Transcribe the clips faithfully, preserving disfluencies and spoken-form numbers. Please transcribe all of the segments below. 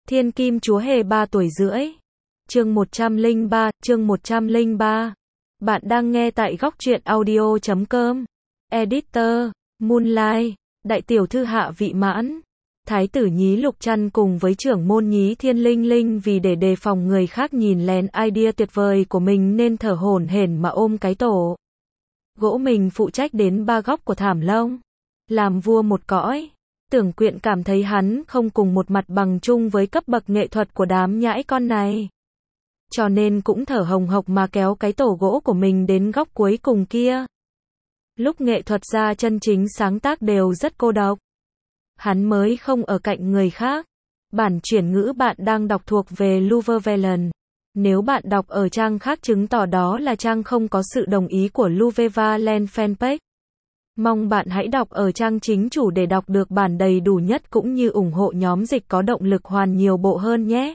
Thiên Kim Chúa Hề ba tuổi rưỡi. Chương một trăm lẻ ba, chương một trăm lẻ ba. Bạn đang nghe tại góc truyện audio chấm com. Editor, Moonlight, Đại tiểu thư Hạ Vị Mãn. Thái tử nhí Lục Trăn cùng với trưởng môn nhí Thiên Linh Linh vì để đề phòng người khác nhìn lén idea tuyệt vời của mình nên thở hổn hển mà ôm cái tổ gỗ mình phụ trách đến ba góc của thảm lông. Làm vua một cõi. Tưởng Quyện cảm thấy hắn không cùng một mặt bằng chung với cấp bậc nghệ thuật của đám nhãi con này. Cho nên cũng thở hồng hộc mà kéo cái tổ gỗ của mình đến góc cuối cùng kia. Lúc nghệ thuật gia chân chính sáng tác đều rất cô độc. Hắn mới không ở cạnh người khác. Bản chuyển ngữ bạn đang đọc thuộc về Louvre Velen. Nếu bạn đọc ở trang khác chứng tỏ đó là trang không có sự đồng ý của Louvre Valen fanpage. Mong bạn hãy đọc ở trang chính chủ để đọc được bản đầy đủ nhất cũng như ủng hộ nhóm dịch có động lực hoàn nhiều bộ hơn nhé.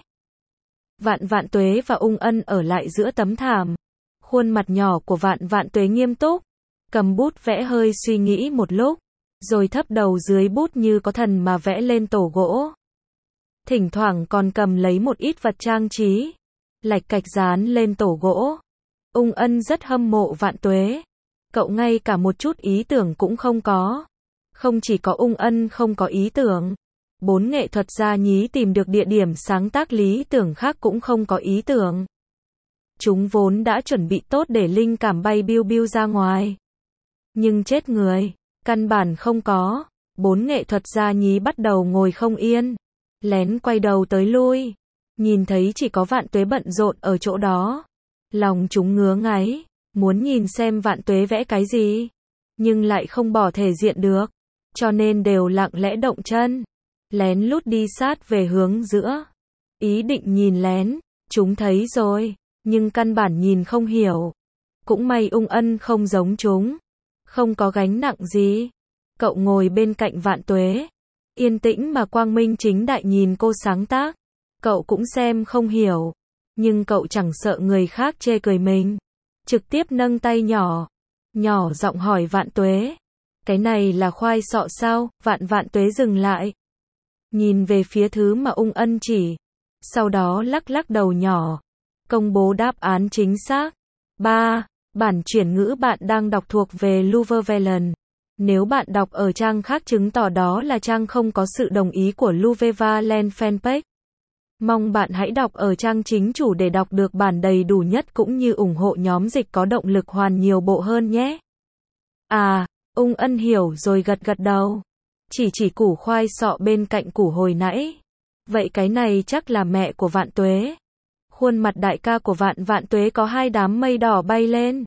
Vạn Vạn Tuế và Ung Ân ở lại giữa tấm thảm. Khuôn mặt nhỏ của Vạn Vạn Tuế nghiêm túc, cầm bút vẽ hơi suy nghĩ một lúc, rồi thấp đầu dưới bút như có thần mà vẽ lên tổ gỗ. Thỉnh thoảng còn cầm lấy một ít vật trang trí, lạch cạch dán lên tổ gỗ. Ung Ân rất hâm mộ Vạn Tuế. Cậu ngay cả một chút ý tưởng cũng không có. Không chỉ có Ung Ân không có ý tưởng. Bốn nghệ thuật gia nhí tìm được địa điểm sáng tác lý tưởng khác cũng không có ý tưởng. Chúng vốn đã chuẩn bị tốt để linh cảm bay biu biu ra ngoài. Nhưng chết người, căn bản không có. Bốn nghệ thuật gia nhí bắt đầu ngồi không yên. Lén quay đầu tới lui. Nhìn thấy chỉ có Vạn Tuế bận rộn ở chỗ đó. Lòng chúng ngứa ngáy. Muốn nhìn xem Vạn Tuế vẽ cái gì. Nhưng lại không bỏ thể diện được. Cho nên đều lặng lẽ động chân. Lén lút đi sát về hướng giữa. Ý định nhìn lén. Chúng thấy rồi. Nhưng căn bản nhìn không hiểu. Cũng may Ung Ân không giống chúng. Không có gánh nặng gì. Cậu ngồi bên cạnh Vạn Tuế. Yên tĩnh mà quang minh chính đại nhìn cô sáng tác. Cậu cũng xem không hiểu. Nhưng cậu chẳng sợ người khác chê cười mình. Trực tiếp nâng tay nhỏ. Nhỏ giọng hỏi Vạn Tuế. Cái này là khoai sọ sao? Vạn Vạn Tuế dừng lại. Nhìn về phía thứ mà Ung Ân chỉ. Sau đó lắc lắc đầu nhỏ. Công bố đáp án chính xác. ba. Bản chuyển ngữ bạn đang đọc thuộc về Louvre Velen. Nếu bạn đọc ở trang khác chứng tỏ đó là trang không có sự đồng ý của Louvre Valen fanpage. Mong bạn hãy đọc ở trang chính chủ để đọc được bản đầy đủ nhất cũng như ủng hộ nhóm dịch có động lực hoàn nhiều bộ hơn nhé. À, Ung Ân hiểu rồi gật gật đầu. Chỉ chỉ củ khoai sọ bên cạnh củ hồi nãy. Vậy cái này chắc là mẹ của Vạn Tuế. Khuôn mặt đại ca của Vạn Vạn Tuế có hai đám mây đỏ bay lên.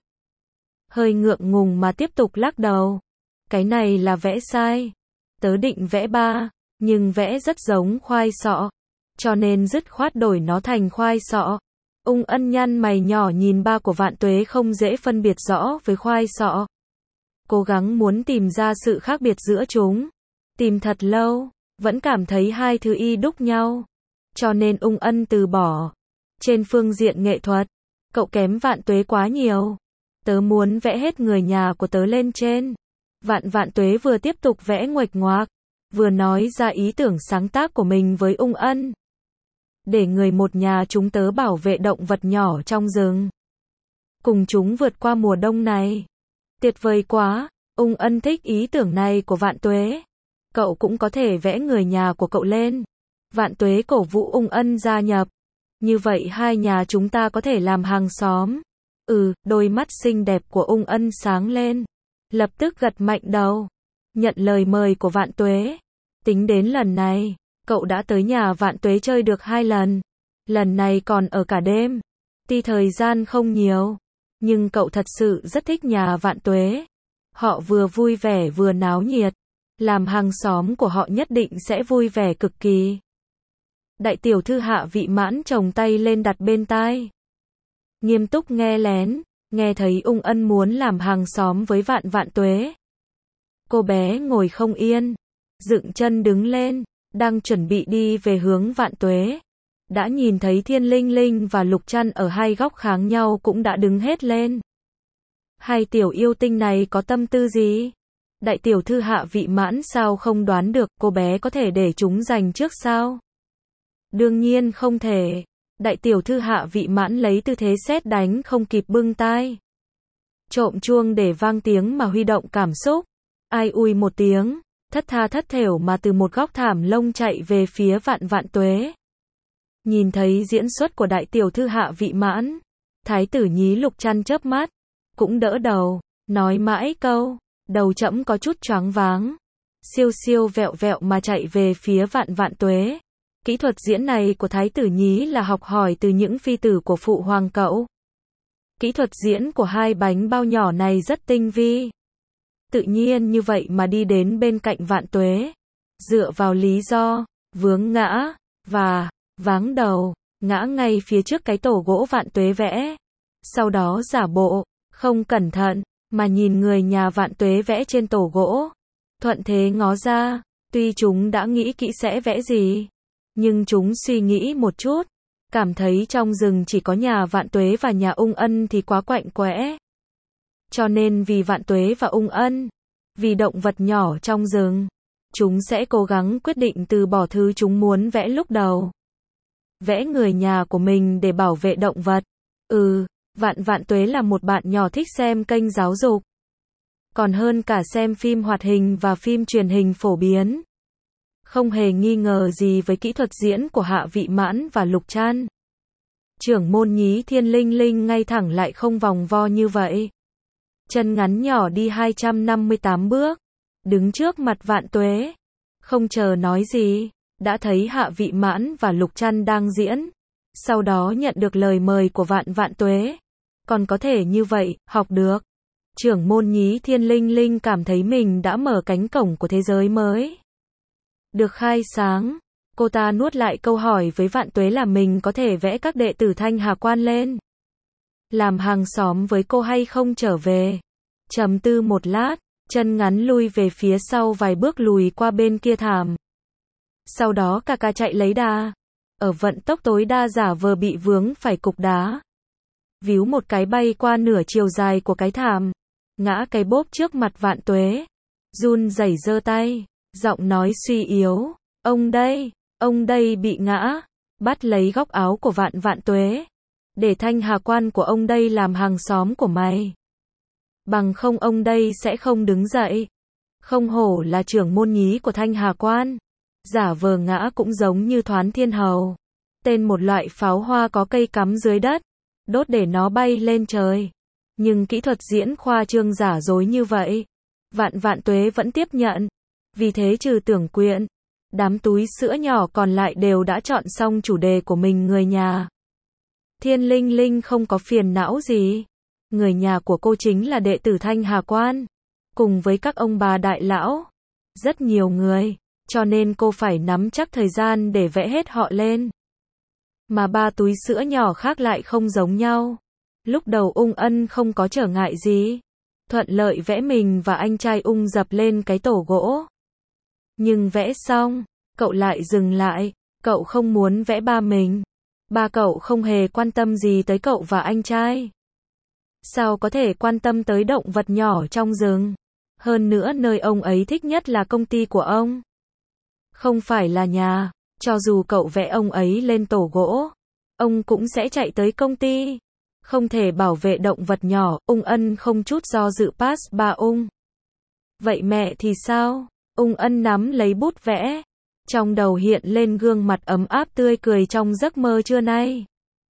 Hơi ngượng ngùng mà tiếp tục lắc đầu. Cái này là vẽ sai. Tớ định vẽ ba, nhưng vẽ rất giống khoai sọ. Cho nên dứt khoát đổi nó thành khoai sọ. Ung Ân nhăn mày nhỏ nhìn ba của Vạn Tuế không dễ phân biệt rõ với khoai sọ. Cố gắng muốn tìm ra sự khác biệt giữa chúng. Tìm thật lâu, vẫn cảm thấy hai thứ y đúc nhau. Cho nên Ung Ân từ bỏ. Trên phương diện nghệ thuật, cậu kém Vạn Tuế quá nhiều. Tớ muốn vẽ hết người nhà của tớ lên trên. Vạn Vạn Tuế vừa tiếp tục vẽ nguệch ngoạc, vừa nói ra ý tưởng sáng tác của mình với Ung Ân. Để người một nhà chúng tớ bảo vệ động vật nhỏ trong rừng. Cùng chúng vượt qua mùa đông này. Tuyệt vời quá, Ung Ân thích ý tưởng này của Vạn Tuế. Cậu cũng có thể vẽ người nhà của cậu lên. Vạn Tuế cổ vũ Ung Ân gia nhập. Như vậy hai nhà chúng ta có thể làm hàng xóm. Ừ, đôi mắt xinh đẹp của Ung Ân sáng lên. Lập tức gật mạnh đầu. Nhận lời mời của Vạn Tuế. Tính đến lần này, cậu đã tới nhà Vạn Tuế chơi được hai lần. Lần này còn ở cả đêm. Tuy thời gian không nhiều. Nhưng cậu thật sự rất thích nhà Vạn Tuế. Họ vừa vui vẻ vừa náo nhiệt. Làm hàng xóm của họ nhất định sẽ vui vẻ cực kỳ. Đại tiểu thư Hạ Vị Mãn chồng tay lên đặt bên tai. Nghiêm túc nghe lén. Nghe thấy Ung Ân muốn làm hàng xóm với Vạn Vạn Tuế. Cô bé ngồi không yên. Dựng chân đứng lên. Đang chuẩn bị đi về hướng Vạn Tuế. Đã nhìn thấy Thiên Linh Linh và Lục Trăn ở hai góc kháng nhau cũng đã đứng hết lên. Hai tiểu yêu tinh này có tâm tư gì? Đại tiểu thư Hạ Vị Mãn sao không đoán được cô bé có thể để chúng giành trước sao? Đương nhiên không thể. Đại tiểu thư Hạ Vị Mãn lấy tư thế sét đánh không kịp bưng tai. Trộm chuông để vang tiếng mà huy động cảm xúc. Ai ui một tiếng, thất tha thất thểu mà từ một góc thảm lông chạy về phía Vạn Vạn Tuế. Nhìn thấy diễn xuất của đại tiểu thư Hạ Vị Mãn, Thái tử Nhí Lục Trăn chớp mắt, cũng đỡ đầu, nói mãi câu, đầu trẫm có chút choáng váng. Siêu siêu vẹo vẹo mà chạy về phía Vạn Vạn Tuế. Kỹ thuật diễn này của Thái tử Nhí là học hỏi từ những phi tử của phụ hoàng cậu. Kỹ thuật diễn của hai bánh bao nhỏ này rất tinh vi. Tự nhiên như vậy mà đi đến bên cạnh Vạn Tuế. Dựa vào lý do, vướng ngã, và, váng đầu, ngã ngay phía trước cái tổ gỗ Vạn Tuế vẽ. Sau đó giả bộ, không cẩn thận, mà nhìn người nhà Vạn Tuế vẽ trên tổ gỗ. Thuận thế ngó ra, tuy chúng đã nghĩ kỹ sẽ vẽ gì, nhưng chúng suy nghĩ một chút, cảm thấy trong rừng chỉ có nhà Vạn Tuế và nhà Ung Ân thì quá quạnh quẽ. Cho nên vì Vạn Tuế và Ung Ân, vì động vật nhỏ trong rừng, chúng sẽ cố gắng quyết định từ bỏ thứ chúng muốn vẽ lúc đầu. Vẽ người nhà của mình để bảo vệ động vật. Ừ, Vạn Vạn Tuế là một bạn nhỏ thích xem kênh giáo dục. Còn hơn cả xem phim hoạt hình và phim truyền hình phổ biến. Không hề nghi ngờ gì với kỹ thuật diễn của Hạ Vị Mãn và Lục Trăn. Trưởng môn Nhí Thiên Linh Linh ngay thẳng lại không vòng vo như vậy. Chân ngắn nhỏ đi hai trăm năm mươi tám bước, đứng trước mặt Vạn Tuế. Không chờ nói gì, đã thấy Hạ Vị Mãn và Lục Trăn đang diễn. Sau đó nhận được lời mời của Vạn Vạn Tuế. Còn có thể như vậy, học được. Trưởng môn Nhí Thiên Linh Linh cảm thấy mình đã mở cánh cổng của thế giới mới. Được khai sáng, cô ta nuốt lại câu hỏi với Vạn Tuế là mình có thể vẽ các đệ tử Thanh Hà Quan lên. Làm hàng xóm với cô hay không trở về. Trầm tư một lát, chân ngắn lui về phía sau vài bước lùi qua bên kia thảm. Sau đó cà cà chạy lấy đà. Ở vận tốc tối đa giả vờ bị vướng phải cục đá. Víu một cái bay qua nửa chiều dài của cái thảm. Ngã cái bốp trước mặt Vạn Tuế. Run rẩy giơ tay, giọng nói suy yếu. Ông đây, ông đây bị ngã. Bắt lấy góc áo của Vạn Vạn Tuế. Để Thanh Hà Quan của ông đây làm hàng xóm của mày. Bằng không ông đây sẽ không đứng dậy. Không hổ là trưởng môn Nhí của Thanh Hà Quan. Giả vờ ngã cũng giống như Thoán Thiên Hầu. Tên một loại pháo hoa có cây cắm dưới đất. Đốt để nó bay lên trời. Nhưng kỹ thuật diễn khoa trương giả dối như vậy, Vạn Vạn Tuế vẫn tiếp nhận. Vì thế trừ Tưởng Quyện, đám túi sữa nhỏ còn lại đều đã chọn xong chủ đề của mình người nhà. Thiên Linh Linh không có phiền não gì. Người nhà của cô chính là đệ tử Thanh Hà Quan. Cùng với các ông bà đại lão. Rất nhiều người. Cho nên cô phải nắm chắc thời gian để vẽ hết họ lên. Mà ba túi sữa nhỏ khác lại không giống nhau. Lúc đầu Ung Ân không có trở ngại gì. Thuận lợi vẽ mình và anh trai Ung Dập lên cái tổ gỗ. Nhưng vẽ xong, cậu lại dừng lại. Cậu không muốn vẽ ba mình. Ba cậu không hề quan tâm gì tới cậu và anh trai. Sao có thể quan tâm tới động vật nhỏ trong rừng? Hơn nữa nơi ông ấy thích nhất là công ty của ông. Không phải là nhà. Cho dù cậu vẽ ông ấy lên tổ gỗ, ông cũng sẽ chạy tới công ty. Không thể bảo vệ động vật nhỏ. Ung Ân không chút do dự pass ba Ung. Vậy mẹ thì sao? Ung Ân nắm lấy bút vẽ. Trong đầu hiện lên gương mặt ấm áp tươi cười trong giấc mơ trưa nay.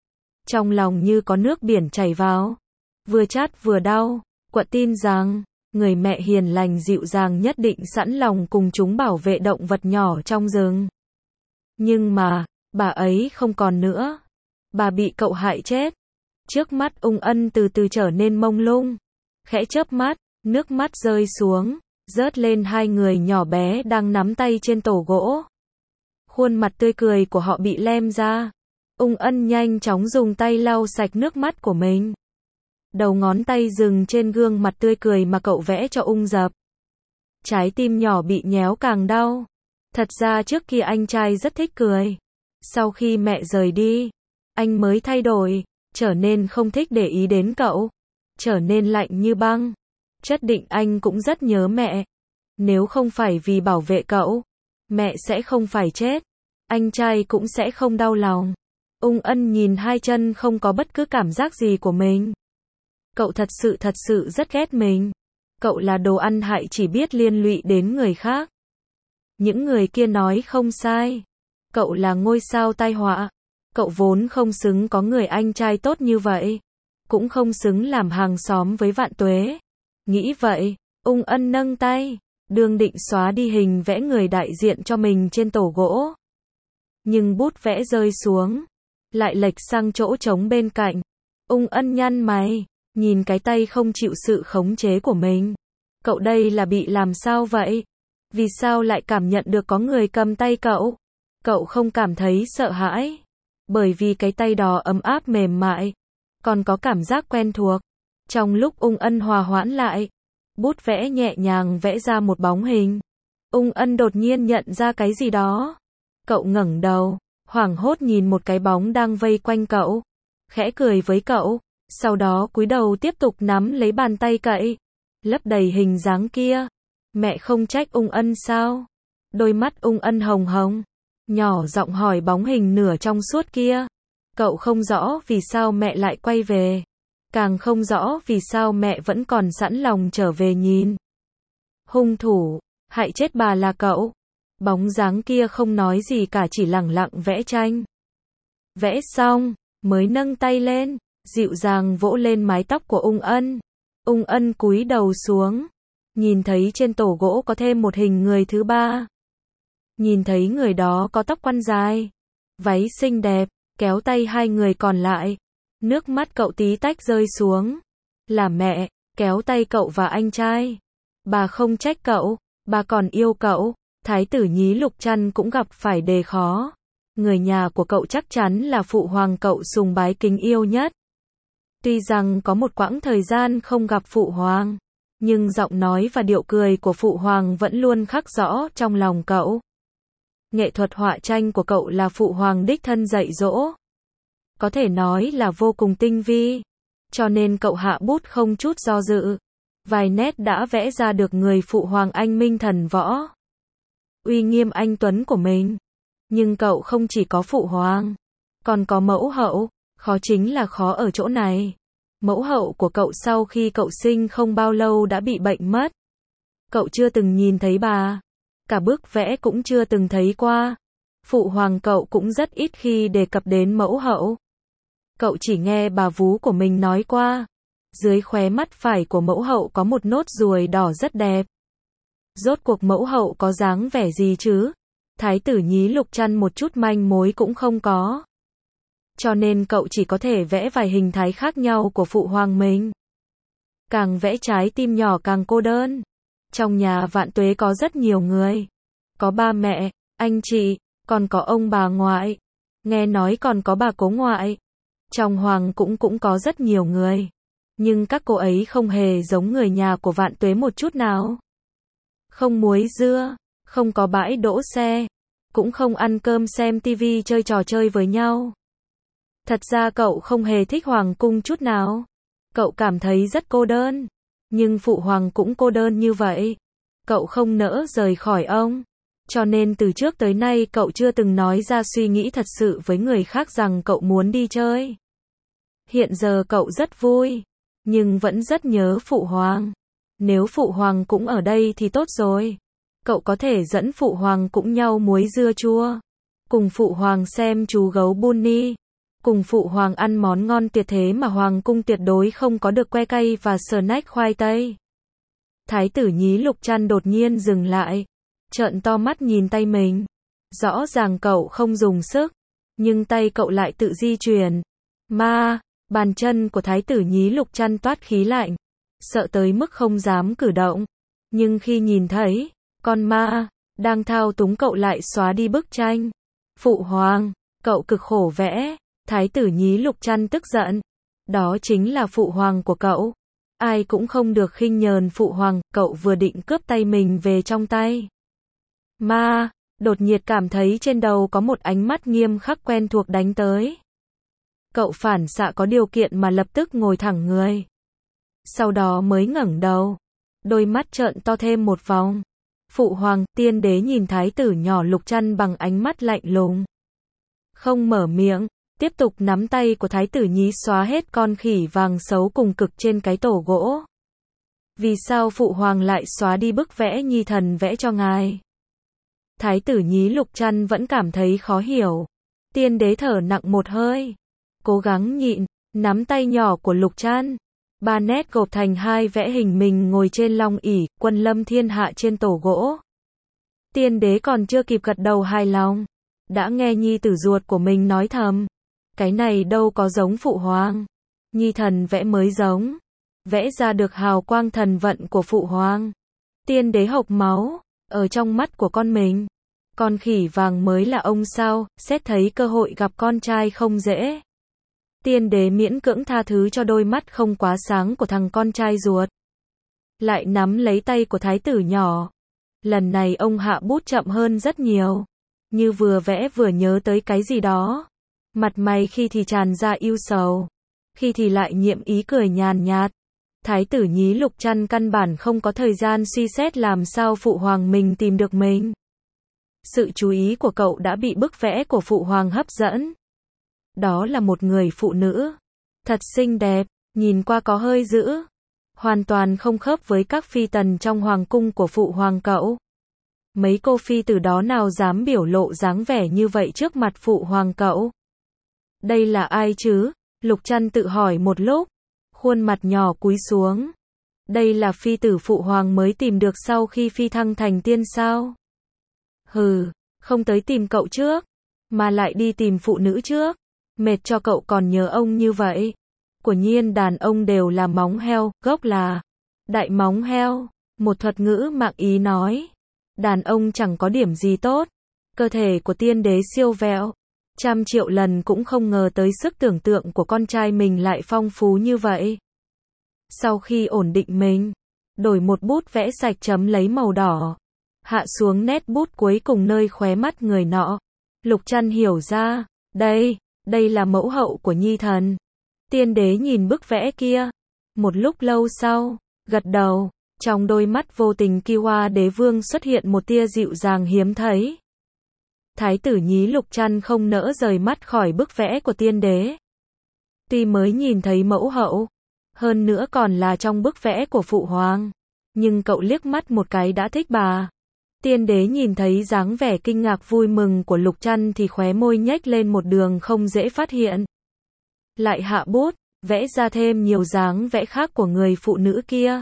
Trong lòng như có nước biển chảy vào. Vừa chát vừa đau. Quặn tin rằng, người mẹ hiền lành dịu dàng nhất định sẵn lòng cùng chúng bảo vệ động vật nhỏ trong rừng. Nhưng mà, bà ấy không còn nữa. Bà bị cậu hại chết. Trước mắt Ung Ân từ từ trở nên mông lung. Khẽ chớp mắt, nước mắt rơi xuống, rớt lên hai người nhỏ bé đang nắm tay trên tổ gỗ. Khuôn mặt tươi cười của họ bị lem ra. Ung Ân nhanh chóng dùng tay lau sạch nước mắt của mình. Đầu ngón tay dừng trên gương mặt tươi cười mà cậu vẽ cho Ung Dập. Trái tim nhỏ bị nhéo càng đau. Thật ra trước kia anh trai rất thích cười. Sau khi mẹ rời đi, anh mới thay đổi, trở nên không thích để ý đến cậu, trở nên lạnh như băng. Chất định anh cũng rất nhớ mẹ. Nếu không phải vì bảo vệ cậu, mẹ sẽ không phải chết. anh trai cũng sẽ không đau lòng. Ung Ân nhìn hai chân không có bất cứ cảm giác gì của mình. Cậu thật sự thật sự rất ghét mình. Cậu là đồ ăn hại chỉ biết liên lụy đến người khác. Những người kia nói không sai. Cậu là ngôi sao tai họa. Cậu vốn không xứng có người anh trai tốt như vậy. Cũng không xứng làm hàng xóm với Vạn Tuế. Nghĩ vậy, Ung Ân nâng tay, đương định xóa đi hình vẽ người đại diện cho mình trên tổ gỗ. Nhưng bút vẽ rơi xuống, lại lệch sang chỗ trống bên cạnh. Ung Ân nhăn mày, nhìn cái tay không chịu sự khống chế của mình. Cậu đây là bị làm sao vậy? Vì sao lại cảm nhận được có người cầm tay cậu? Cậu không cảm thấy sợ hãi, bởi vì cái tay đó ấm áp mềm mại, còn có cảm giác quen thuộc. Trong lúc Ung Ân hòa hoãn lại, bút vẽ nhẹ nhàng vẽ ra một bóng hình. Ung Ân đột nhiên nhận ra cái gì đó. Cậu ngẩng đầu, hoảng hốt nhìn một cái bóng đang vây quanh cậu, khẽ cười với cậu, sau đó cúi đầu tiếp tục nắm lấy bàn tay cậy, lấp đầy hình dáng kia. Mẹ không trách Ung Ân sao? Đôi mắt Ung Ân hồng hồng, nhỏ giọng hỏi bóng hình nửa trong suốt kia. Cậu không rõ vì sao mẹ lại quay về, càng không rõ vì sao mẹ vẫn còn sẵn lòng trở về nhìn. Hung thủ, hại chết bà là cậu. Bóng dáng kia không nói gì cả, chỉ lẳng lặng vẽ tranh. Vẽ xong, mới nâng tay lên, dịu dàng vỗ lên mái tóc của Ung Ân. Ung Ân cúi đầu xuống, nhìn thấy trên tổ gỗ có thêm một hình người thứ ba. Nhìn thấy người đó có tóc quăn dài, váy xinh đẹp, kéo tay hai người còn lại. Nước mắt cậu tí tách rơi xuống. Là mẹ, kéo tay cậu và anh trai. Bà không trách cậu, bà còn yêu cậu. Thái tử Nhí Lục Trăn cũng gặp phải đề khó. Người nhà của cậu chắc chắn là phụ hoàng cậu sùng bái kính yêu nhất. Tuy rằng có một quãng thời gian không gặp phụ hoàng, nhưng giọng nói và điệu cười của phụ hoàng vẫn luôn khắc rõ trong lòng cậu. Nghệ thuật họa tranh của cậu là phụ hoàng đích thân dạy dỗ. Có thể nói là vô cùng tinh vi. Cho nên cậu hạ bút không chút do dự. Vài nét đã vẽ ra được người phụ hoàng anh minh thần võ, uy nghiêm anh tuấn của mình. Nhưng cậu không chỉ có phụ hoàng, còn có mẫu hậu. Khó chính là khó ở chỗ này. Mẫu hậu của cậu sau khi cậu sinh không bao lâu đã bị bệnh mất. Cậu chưa từng nhìn thấy bà, cả bức vẽ cũng chưa từng thấy qua. Phụ hoàng cậu cũng rất ít khi đề cập đến mẫu hậu. Cậu chỉ nghe bà vú của mình nói qua, dưới khóe mắt phải của mẫu hậu có một nốt ruồi đỏ rất đẹp. Rốt cuộc mẫu hậu có dáng vẻ gì chứ? Thái tử Nhí Lục Trăn một chút manh mối cũng không có. Cho nên cậu chỉ có thể vẽ vài hình thái khác nhau của phụ hoàng mình. Càng vẽ trái tim nhỏ càng cô đơn. Trong nhà Vạn Tuế có rất nhiều người. Có ba mẹ, anh chị, còn có ông bà ngoại. Nghe nói còn có bà cố ngoại. Trong hoàng cũng cũng có rất nhiều người. Nhưng các cô ấy không hề giống người nhà của Vạn Tuế một chút nào. Không muối dưa, không có bãi đỗ xe, cũng không ăn cơm xem tivi chơi trò chơi với nhau. Thật ra cậu không hề thích hoàng cung chút nào. Cậu cảm thấy rất cô đơn. Nhưng phụ hoàng cũng cô đơn như vậy. Cậu không nỡ rời khỏi ông. Cho nên từ trước tới nay cậu chưa từng nói ra suy nghĩ thật sự với người khác rằng cậu muốn đi chơi. Hiện giờ cậu rất vui, nhưng vẫn rất nhớ phụ hoàng. Nếu phụ hoàng cũng ở đây thì tốt rồi. Cậu có thể dẫn phụ hoàng cũng nhau muối dưa chua. Cùng phụ hoàng xem chú gấu Bunny. Cùng phụ hoàng ăn món ngon tuyệt thế mà hoàng cung tuyệt đối không có được, que cay và snack khoai tây. Thái tử Nhí Lục Trăn đột nhiên dừng lại, trợn to mắt nhìn tay mình. Rõ ràng cậu không dùng sức, nhưng tay cậu lại tự di chuyển. Ma, bàn chân của Thái tử Nhí Lục Trăn toát khí lạnh, sợ tới mức không dám cử động. Nhưng khi nhìn thấy con ma đang thao túng cậu lại xóa đi bức tranh. Phụ hoàng, cậu cực khổ vẽ. Thái tử Nhí Lục Trăn tức giận. Đó chính là phụ hoàng của cậu. Ai cũng không được khinh nhờn phụ hoàng. Cậu vừa định cướp tay mình về trong tay. Ma, đột nhiên cảm thấy trên đầu có một ánh mắt nghiêm khắc quen thuộc đánh tới. Cậu phản xạ có điều kiện mà lập tức ngồi thẳng người. Sau đó mới ngẩng đầu. Đôi mắt trợn to thêm một vòng. Phụ hoàng, tiên đế nhìn thái tử nhỏ Lục Trăn bằng ánh mắt lạnh lùng. Không mở miệng, tiếp tục nắm tay của thái tử nhí xóa hết con khỉ vàng xấu cùng cực trên cái tổ gỗ. Vì sao phụ hoàng lại xóa đi bức vẽ nhi thần vẽ cho ngài? Thái tử nhí Lục Trăn vẫn cảm thấy khó hiểu. Tiên đế thở nặng một hơi, cố gắng nhịn, nắm tay nhỏ của Lục Trăn. Ba nét gộp thành hai vẽ hình mình ngồi trên long ỷ, quân lâm thiên hạ trên tổ gỗ. Tiên đế còn chưa kịp gật đầu hài lòng, đã nghe nhi tử ruột của mình nói thầm. Cái này đâu có giống phụ hoàng. Nhi thần vẽ mới giống. Vẽ ra được hào quang thần vận của phụ hoàng. Tiên đế hộc máu, ở trong mắt của con mình. Con khỉ vàng mới là ông sao, xét thấy cơ hội gặp con trai không dễ. Tiên đế miễn cưỡng tha thứ cho đôi mắt không quá sáng của thằng con trai ruột. Lại nắm lấy tay của thái tử nhỏ. Lần này ông hạ bút chậm hơn rất nhiều. Như vừa vẽ vừa nhớ tới cái gì đó. Mặt mày khi thì tràn ra ưu sầu, khi thì lại nhiệm ý cười nhàn nhạt. Thái tử nhí Lục Trăn căn bản không có thời gian suy xét làm sao phụ hoàng mình tìm được mình. Sự chú ý của cậu đã bị bức vẽ của phụ hoàng hấp dẫn. Đó là một người phụ nữ, thật xinh đẹp, nhìn qua có hơi dữ, hoàn toàn không khớp với các phi tần trong hoàng cung của phụ hoàng cậu. Mấy cô phi tử đó nào dám biểu lộ dáng vẻ như vậy trước mặt phụ hoàng cậu. Đây là ai chứ? Lục Trăn tự hỏi một lúc, khuôn mặt nhỏ cúi xuống. Đây là phi tử phụ hoàng mới tìm được sau khi phi thăng thành tiên sao? Hừ, không tới tìm cậu trước, mà lại đi tìm phụ nữ trước. Mệt cho cậu còn nhớ ông như vậy. Quả nhiên đàn ông đều là móng heo, gốc là đại móng heo. Một thuật ngữ mạng ý nói, đàn ông chẳng có điểm gì tốt. Cơ thể của tiên đế siêu vẹo, trăm triệu lần cũng không ngờ tới sức tưởng tượng của con trai mình lại phong phú như vậy. Sau khi ổn định mình, đổi một bút vẽ sạch chấm lấy màu đỏ, hạ xuống nét bút cuối cùng nơi khóe mắt người nọ. Lục Trăn hiểu ra, đây, đây là mẫu hậu của nhi thần. Tiên đế nhìn bức vẽ kia, một lúc lâu sau, gật đầu, trong đôi mắt vô tình Kiwa đế vương xuất hiện một tia dịu dàng hiếm thấy. Thái tử nhí Lục Trăn không nỡ rời mắt khỏi bức vẽ của tiên đế. Tuy mới nhìn thấy mẫu hậu, hơn nữa còn là trong bức vẽ của phụ hoàng, nhưng cậu liếc mắt một cái đã thích bà. Tiên đế nhìn thấy dáng vẻ kinh ngạc vui mừng của Lục Trăn thì khóe môi nhếch lên một đường không dễ phát hiện. Lại hạ bút, vẽ ra thêm nhiều dáng vẽ khác của người phụ nữ kia.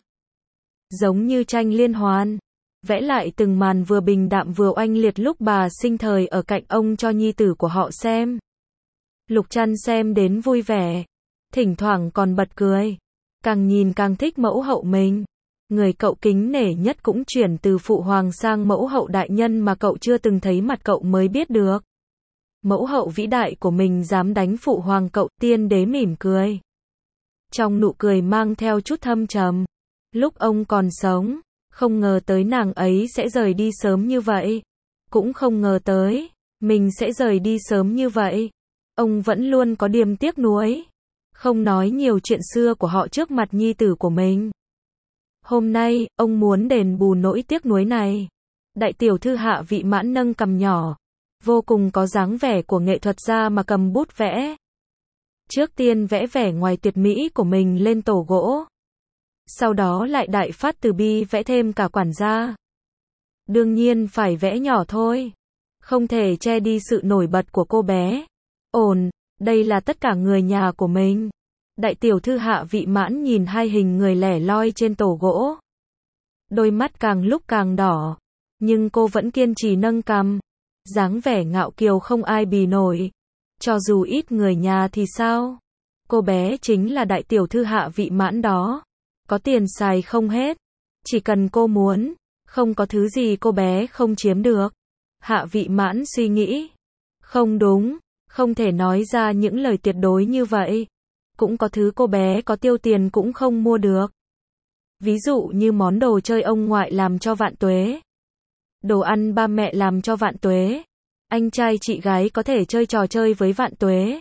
Giống như tranh liên hoàn, vẽ lại từng màn vừa bình đạm vừa oanh liệt lúc bà sinh thời ở cạnh ông cho nhi tử của họ xem. Lục Trăn xem đến vui vẻ, thỉnh thoảng còn bật cười, càng nhìn càng thích mẫu hậu mình. Người cậu kính nể nhất cũng chuyển từ phụ hoàng sang mẫu hậu đại nhân mà cậu chưa từng thấy mặt cậu mới biết được. Mẫu hậu vĩ đại của mình dám đánh phụ hoàng cậu. Tiên đế mỉm cười, trong nụ cười mang theo chút thâm trầm. Lúc ông còn sống, không ngờ tới nàng ấy sẽ rời đi sớm như vậy. Cũng không ngờ tới, mình sẽ rời đi sớm như vậy. Ông vẫn luôn có điềm tiếc nuối, không nói nhiều chuyện xưa của họ trước mặt nhi tử của mình. Hôm nay, ông muốn đền bù nỗi tiếc nuối này. Đại tiểu thư Hạ Vị Mãn nâng cằm nhỏ, vô cùng có dáng vẻ của nghệ thuật gia mà cầm bút vẽ. Trước tiên vẽ vẻ ngoài tuyệt mỹ của mình lên tổ gỗ. Sau đó lại đại phát từ bi vẽ thêm cả quản gia. Đương nhiên phải vẽ nhỏ thôi, không thể che đi sự nổi bật của cô bé. Ổn, đây là tất cả người nhà của mình. Đại tiểu thư Hạ Vị Mãn nhìn hai hình người lẻ loi trên tổ gỗ. Đôi mắt càng lúc càng đỏ, nhưng cô vẫn kiên trì nâng cằm, dáng vẻ ngạo kiều không ai bì nổi. Cho dù ít người nhà thì sao? Cô bé chính là đại tiểu thư Hạ Vị Mãn đó. Có tiền xài không hết. Chỉ cần cô muốn, không có thứ gì cô bé không chiếm được. Hạ Vị Mãn suy nghĩ. Không đúng, không thể nói ra những lời tuyệt đối như vậy. Cũng có thứ cô bé có tiêu tiền cũng không mua được. Ví dụ như món đồ chơi ông ngoại làm cho vạn tuế. Đồ ăn ba mẹ làm cho vạn tuế. Anh trai chị gái có thể chơi trò chơi với vạn tuế.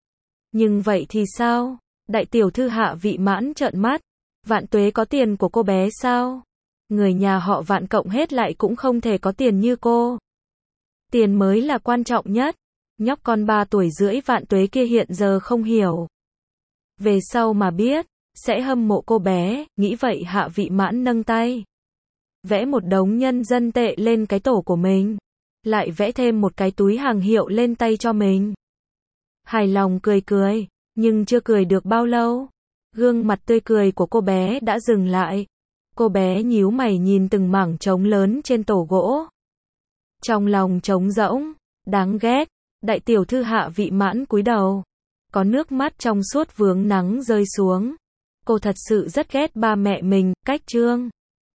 Nhưng vậy thì sao? Đại tiểu thư Hạ Vị Mãn trợn mắt. Vạn tuế có tiền của cô bé sao? Người nhà họ Vạn cộng hết lại cũng không thể có tiền như cô. Tiền mới là quan trọng nhất. Nhóc con ba tuổi rưỡi Vạn Tuế kia hiện giờ không hiểu. Về sau mà biết, sẽ hâm mộ cô bé, nghĩ vậy Hạ Vị Mãn nâng tay. Vẽ một đống nhân dân tệ lên cái tổ của mình. Lại vẽ thêm một cái túi hàng hiệu lên tay cho mình. Hài lòng cười cười, nhưng chưa cười được bao lâu. Gương mặt tươi cười của cô bé đã dừng lại. Cô bé nhíu mày nhìn từng mảng trống lớn trên tổ gỗ. Trong lòng trống rỗng, đáng ghét. Đại tiểu thư Hạ Vị Mãn cúi đầu. Có nước mắt trong suốt vướng nắng rơi xuống. Cô thật sự rất ghét ba mẹ mình, cách Trương